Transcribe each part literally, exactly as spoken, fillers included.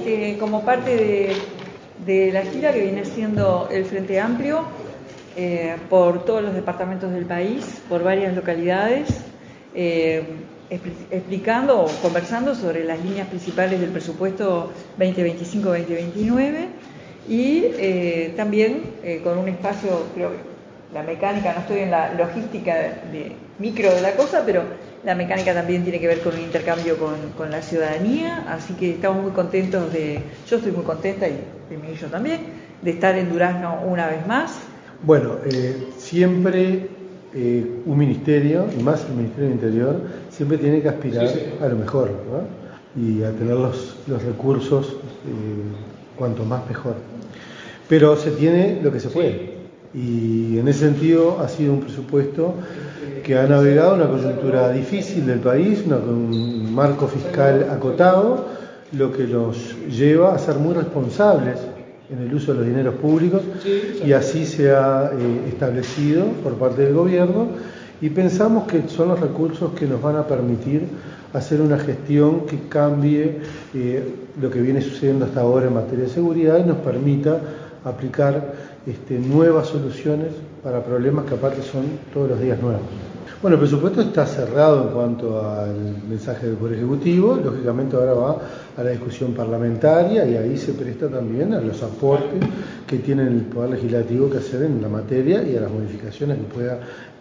este, como parte de, de la gira que viene siendo el Frente Amplio eh, por todos los departamentos del país, por varias localidades, eh, explicando o conversando sobre las líneas principales del presupuesto veinte veinticinco veinte veintinueve y eh, también eh, con un espacio, creo que la mecánica, no estoy en la logística de, de micro de la cosa, pero la mecánica también tiene que ver con un intercambio con, con la ciudadanía, así que estamos muy contentos de, yo estoy muy contenta y de mí yo también, de estar en Durazno una vez más. Bueno, eh, siempre eh, un ministerio, y más el Ministerio del Interior, siempre tiene que aspirar sí, sí. a lo mejor, ¿no? Y a tener los, los recursos eh, cuanto más mejor. Pero se tiene lo que se puede. Y en ese sentido ha sido un presupuesto que ha navegado una coyuntura difícil del país, una, un marco fiscal acotado, lo que nos lleva a ser muy responsables en el uso de los dineros públicos, y así se ha eh, establecido por parte del gobierno, y pensamos que son los recursos que nos van a permitir hacer una gestión que cambie eh, lo que viene sucediendo hasta ahora en materia de seguridad y nos permita aplicar este, nuevas soluciones para problemas que aparte son todos los días nuevos. Bueno, el presupuesto está cerrado en cuanto al mensaje del Poder Ejecutivo, lógicamente ahora va a la discusión parlamentaria y ahí se presta también a los aportes que tiene el Poder Legislativo que hacer en la materia y a las modificaciones que pueda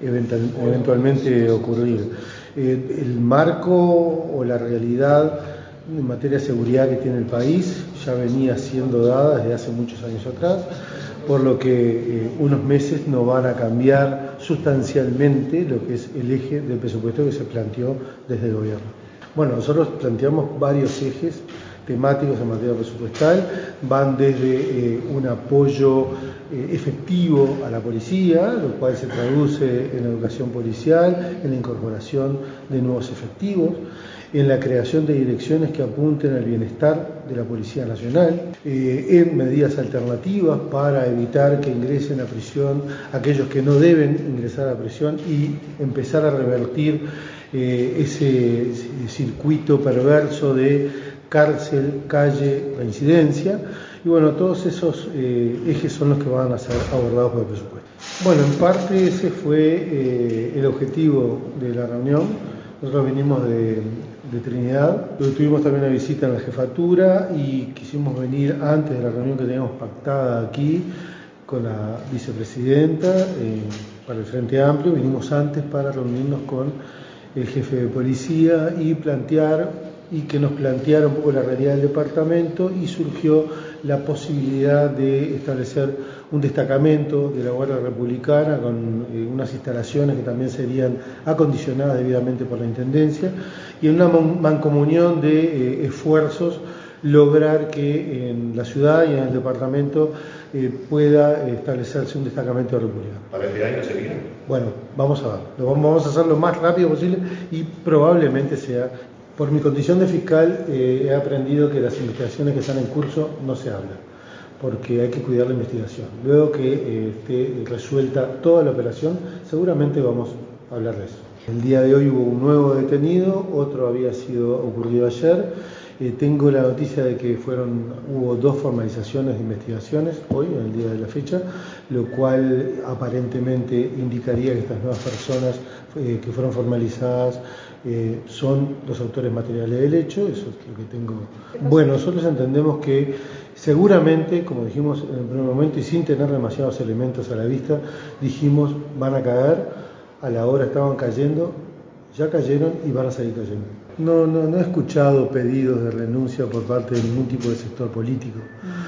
eventualmente ocurrir. Eh, el marco o la realidad en materia de seguridad que tiene el país ya venía siendo dada desde hace muchos años atrás, por lo que eh, unos meses no van a cambiar sustancialmente lo que es el eje del presupuesto que se planteó desde el gobierno. Bueno, nosotros planteamos varios ejes temáticos en materia presupuestal, van desde eh, un apoyo eh, efectivo a la policía, lo cual se traduce en la educación policial, en la incorporación de nuevos efectivos, en la creación de direcciones que apunten al bienestar de la Policía Nacional, eh, en medidas alternativas para evitar que ingresen a prisión aquellos que no deben ingresar a prisión y empezar a revertir eh, ese, ese circuito perverso de cárcel, calle, reincidencia. Y bueno, todos esos eh, ejes son los que van a ser abordados por el presupuesto. Bueno, en parte ese fue eh, el objetivo de la reunión. Nosotros venimos de, de Trinidad, pero tuvimos también una visita en la jefatura y quisimos venir antes de la reunión que teníamos pactada aquí con la vicepresidenta eh, para el Frente Amplio. Vinimos antes para reunirnos con el jefe de policía y plantear y que nos planteara un poco la realidad del departamento, y surgió la posibilidad de establecer un destacamento de la Guardia Republicana con eh, unas instalaciones que también serían acondicionadas debidamente por la Intendencia, y en una mancomunión de eh, esfuerzos lograr que en la ciudad y en el departamento eh, pueda establecerse un destacamento republicano. ¿Para este año se viene? Bueno, vamos a ver, lo vamos a hacer lo más rápido posible y probablemente sea. Por mi condición de fiscal eh, he aprendido que las investigaciones que están en curso no se hablan, porque hay que cuidar la investigación. Luego que eh, esté resuelta toda la operación, seguramente vamos a hablar de eso. El día de hoy hubo un nuevo detenido, otro había sido ocurrido ayer. Eh, tengo la noticia de que fueron, hubo dos formalizaciones de investigaciones hoy, en el día de la fecha, lo cual aparentemente indicaría que estas nuevas personas eh, que fueron formalizadas eh, son los autores materiales del hecho. Eso es lo que tengo. Bueno, nosotros entendemos que seguramente, como dijimos en el primer momento y sin tener demasiados elementos a la vista, dijimos van a caer, a la hora estaban cayendo, ya cayeron y van a seguir cayendo. No, no, no he escuchado pedidos de renuncia por parte de ningún tipo de sector político,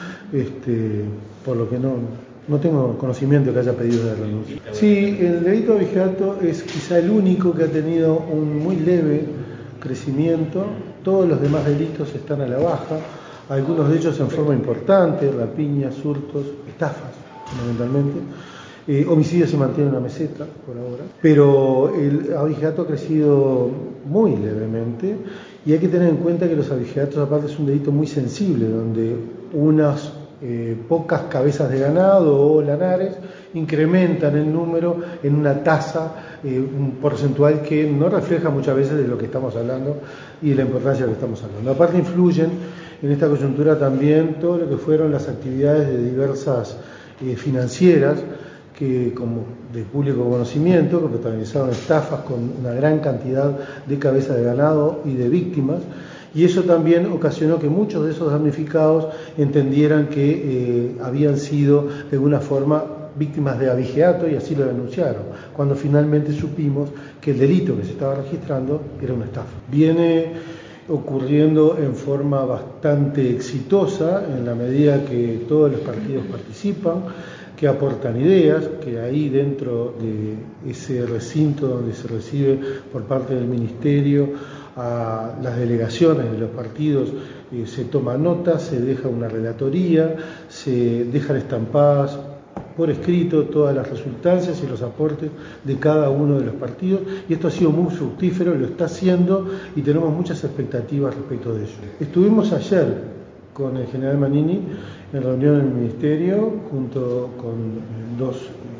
este, por lo que no, no tengo conocimiento de que haya pedidos de renuncia. Sí, el delito de abigeato es quizá el único que ha tenido un muy leve crecimiento. Todos los demás delitos están a la baja, algunos de ellos en forma importante, rapiñas, hurtos, estafas fundamentalmente. Eh, homicidio se mantiene en una meseta por ahora, pero el abigeato ha crecido muy levemente, y hay que tener en cuenta que los abigeatos aparte es un delito muy sensible, donde unas eh, pocas cabezas de ganado o lanares incrementan el número en una tasa, eh, un porcentual que no refleja muchas veces de lo que estamos hablando y de la importancia de lo que estamos hablando. Aparte influyen en esta coyuntura también todo lo que fueron las actividades de diversas eh, financieras, que como de público conocimiento, que protagonizaron estafas con una gran cantidad de cabezas de ganado y de víctimas, y eso también ocasionó que muchos de esos damnificados entendieran que eh, habían sido de alguna forma víctimas de abigeato y así lo denunciaron, cuando finalmente supimos que el delito que se estaba registrando era una estafa. Viene ocurriendo en forma bastante exitosa en la medida que todos los partidos participan, que aportan ideas, que ahí dentro de ese recinto donde se recibe por parte del Ministerio a las delegaciones de los partidos, eh, se toma nota, se deja una relatoría, se dejan estampadas por escrito todas las resultancias y los aportes de cada uno de los partidos, y esto ha sido muy fructífero, lo está haciendo y tenemos muchas expectativas respecto de ello. Estuvimos ayer con el general Manini en reunión en el Ministerio junto con dos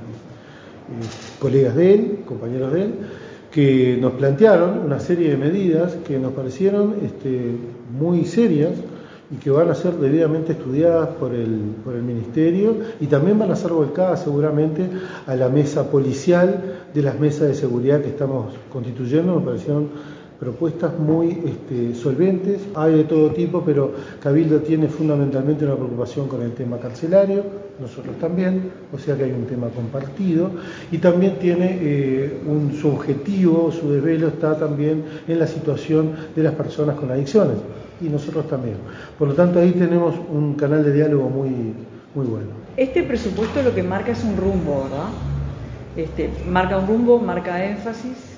eh, colegas de él, compañeros de él, que nos plantearon una serie de medidas que nos parecieron este, muy serias y que van a ser debidamente estudiadas por el, por el Ministerio, y también van a ser volcadas seguramente a la mesa policial de las mesas de seguridad que estamos constituyendo. Me parecieron propuestas muy este, solventes, hay de todo tipo, pero Cabildo tiene fundamentalmente una preocupación con el tema carcelario, nosotros también, o sea que hay un tema compartido, y también tiene eh, un, su objetivo, su desvelo está también en la situación de las personas con adicciones, y nosotros también. Por lo tanto, ahí tenemos un canal de diálogo muy, muy bueno. Este presupuesto lo que marca es un rumbo, ¿verdad? Este, marca un rumbo, marca énfasis.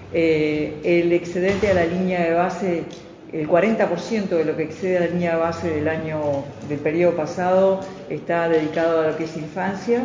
Eh, el excedente a la línea de base, el cuarenta por ciento de lo que excede a la línea de base del año, del periodo pasado, está dedicado a lo que es infancia,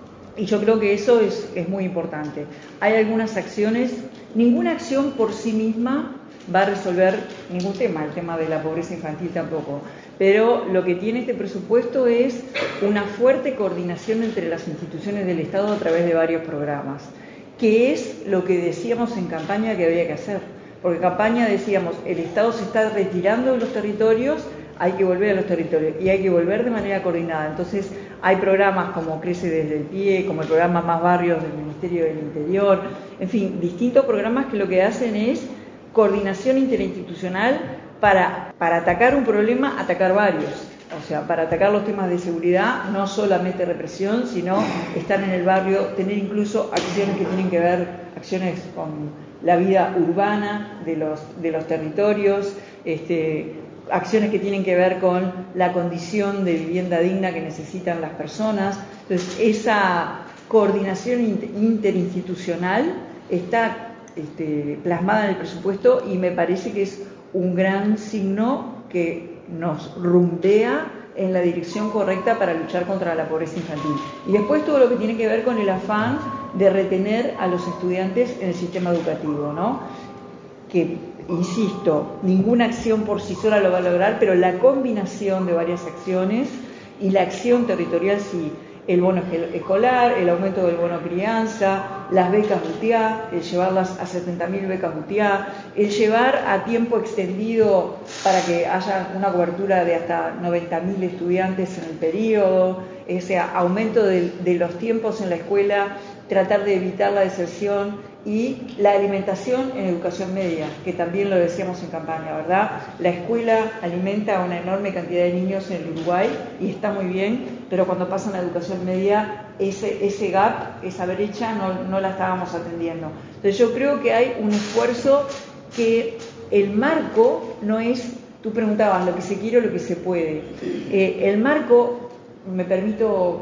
y yo creo que eso es, es muy importante. Hay algunas acciones, ninguna acción por sí misma va a resolver ningún tema, el tema de la pobreza infantil tampoco, pero lo que tiene este presupuesto es una fuerte coordinación entre las instituciones del Estado a través de varios programas, que es lo que decíamos en campaña que había que hacer, porque en campaña decíamos, el Estado se está retirando de los territorios, hay que volver a los territorios, y hay que volver de manera coordinada. Entonces hay programas como Crece desde el Pie, como el programa Más Barrios del Ministerio del Interior, en fin, distintos programas que lo que hacen es coordinación interinstitucional para, para atacar un problema, atacar varios. O sea, para atacar los temas de seguridad, no solamente represión, sino estar en el barrio, tener incluso acciones que tienen que ver, acciones con la vida urbana de los, de los territorios, este, acciones que tienen que ver con la condición de vivienda digna que necesitan las personas. Entonces, esa coordinación interinstitucional está este, plasmada en el presupuesto, y me parece que es un gran signo que nos rumbea en la dirección correcta para luchar contra la pobreza infantil. Y después todo lo que tiene que ver con el afán de retener a los estudiantes en el sistema educativo, ¿no? Que, insisto, ninguna acción por sí sola lo va a lograr, pero la combinación de varias acciones y la acción territorial sí. El bono escolar, el aumento del bono crianza, las becas U T A, el llevarlas a setenta mil becas U T A, el llevar a tiempo extendido para que haya una cobertura de hasta noventa mil estudiantes en el periodo, ese aumento de, de los tiempos en la escuela, tratar de evitar la deserción, y la alimentación en educación media, que también lo decíamos en campaña, ¿verdad? La escuela alimenta a una enorme cantidad de niños en el Uruguay y está muy bien, pero cuando pasan a educación media, ese, ese gap, esa brecha, no, no la estábamos atendiendo. Entonces yo creo que hay un esfuerzo que el marco no es, tú preguntabas, lo que se quiere o lo que se puede. Eh, el marco, me permito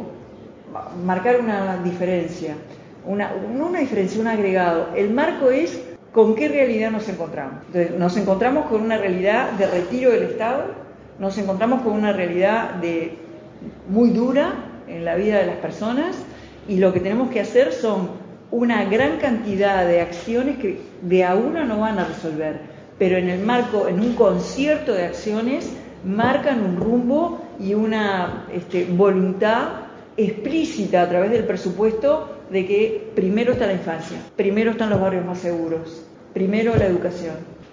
marcar una diferencia. Una, no una diferencia, un agregado. El marco es con qué realidad nos encontramos. Entonces, nos encontramos con una realidad de retiro del Estado, nos encontramos con una realidad de, muy dura en la vida de las personas, y lo que tenemos que hacer son una gran cantidad de acciones que de a una no van a resolver, pero en el marco, en un concierto de acciones, marcan un rumbo y una este, voluntad explícita a través del presupuesto de que primero está la infancia, primero están los barrios más seguros, primero la educación,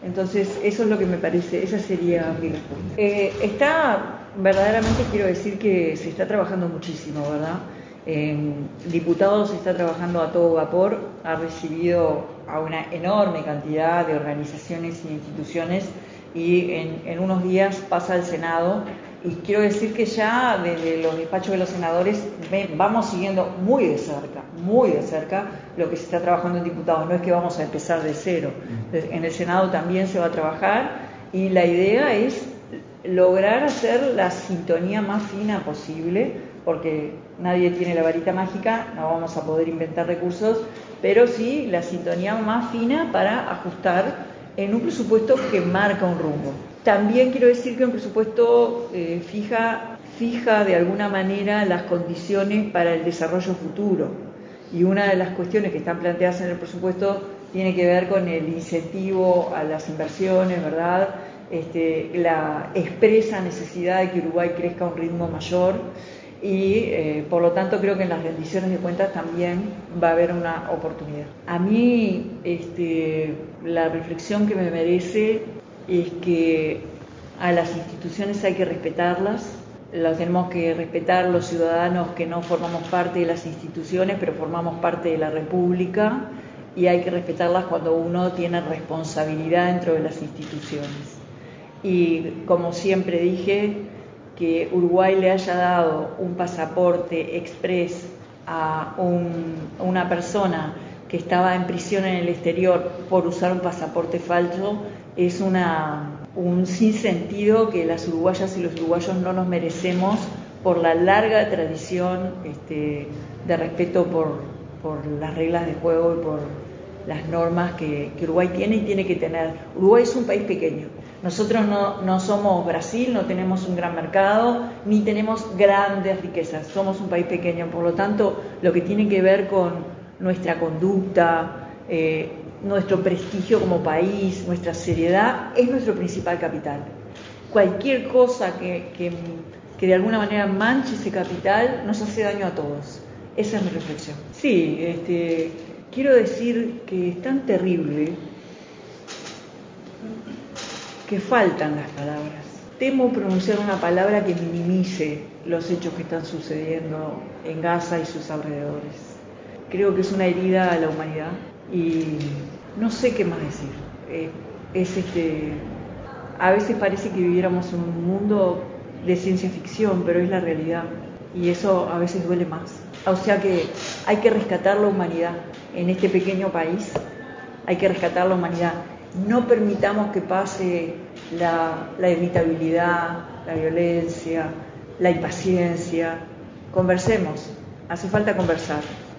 Entonces, eso es lo que me parece, esa sería mi respuesta. Eh, está, verdaderamente quiero decir que se está trabajando muchísimo, ¿verdad? En diputados se está trabajando a todo vapor, ha recibido a una enorme cantidad de organizaciones e instituciones y en, en unos días pasa al Senado. Y quiero decir que ya desde los despachos de los senadores vamos siguiendo muy de cerca, muy de cerca lo que se está trabajando en diputados. No es que vamos a empezar de cero. En el Senado también se va a trabajar y la idea es lograr hacer la sintonía más fina posible, porque nadie tiene la varita mágica, no vamos a poder inventar recursos, pero sí la sintonía más fina para ajustar en un presupuesto que marca un rumbo. También quiero decir que un presupuesto eh, fija, fija de alguna manera las condiciones para el desarrollo futuro. Y una de las cuestiones que están planteadas en el presupuesto tiene que ver con el incentivo a las inversiones, ¿verdad? Este, la expresa necesidad de que Uruguay crezca a un ritmo mayor y eh, por lo tanto creo que en las rendiciones de cuentas también va a haber una oportunidad. A mí este, la reflexión que me merece es que a las instituciones hay que respetarlas, las tenemos que respetar los ciudadanos que no formamos parte de las instituciones, pero formamos parte de la República, y hay que respetarlas cuando uno tiene responsabilidad dentro de las instituciones. Y como siempre dije, que Uruguay le haya dado un pasaporte express a un, una persona que estaba en prisión en el exterior por usar un pasaporte falso es una, un sinsentido que las uruguayas y los uruguayos no nos merecemos por la larga tradición este, de respeto por, por las reglas de juego y por las normas que, que Uruguay tiene y tiene que tener. Uruguay es un país pequeño. Nosotros no, no somos Brasil, no tenemos un gran mercado, ni tenemos grandes riquezas. Somos un país pequeño. Por lo tanto, lo que tiene que ver con nuestra conducta, eh, nuestro prestigio como país, nuestra seriedad, es nuestro principal capital. Cualquier cosa que, que, que de alguna manera manche ese capital nos hace daño a todos. Esa es mi reflexión. Sí, este, quiero decir que es tan terrible que faltan las palabras. Temo pronunciar una palabra que minimice los hechos que están sucediendo en Gaza y sus alrededores. Creo que es una herida a la humanidad y no sé qué más decir. Eh, es este, a veces parece que viviéramos en un mundo de ciencia ficción, pero es la realidad y eso a veces duele más. O sea que hay que rescatar la humanidad en este pequeño país, hay que rescatar la humanidad. No permitamos que pase la, la irritabilidad, la violencia, la impaciencia. Conversemos, hace falta conversar.